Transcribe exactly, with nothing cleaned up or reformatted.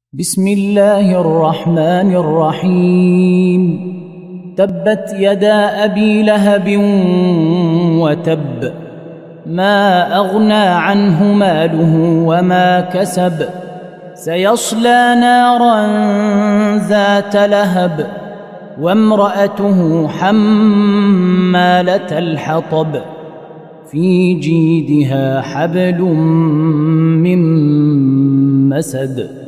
بسم الله الرحمن الرحيم. تبت يدا أبي لهب وتب، ما أغنى عنه ماله وما كسب، سيصلى نارا ذات لهب، وامرأته حمالة الحطب، في جيدها حبل من مسد.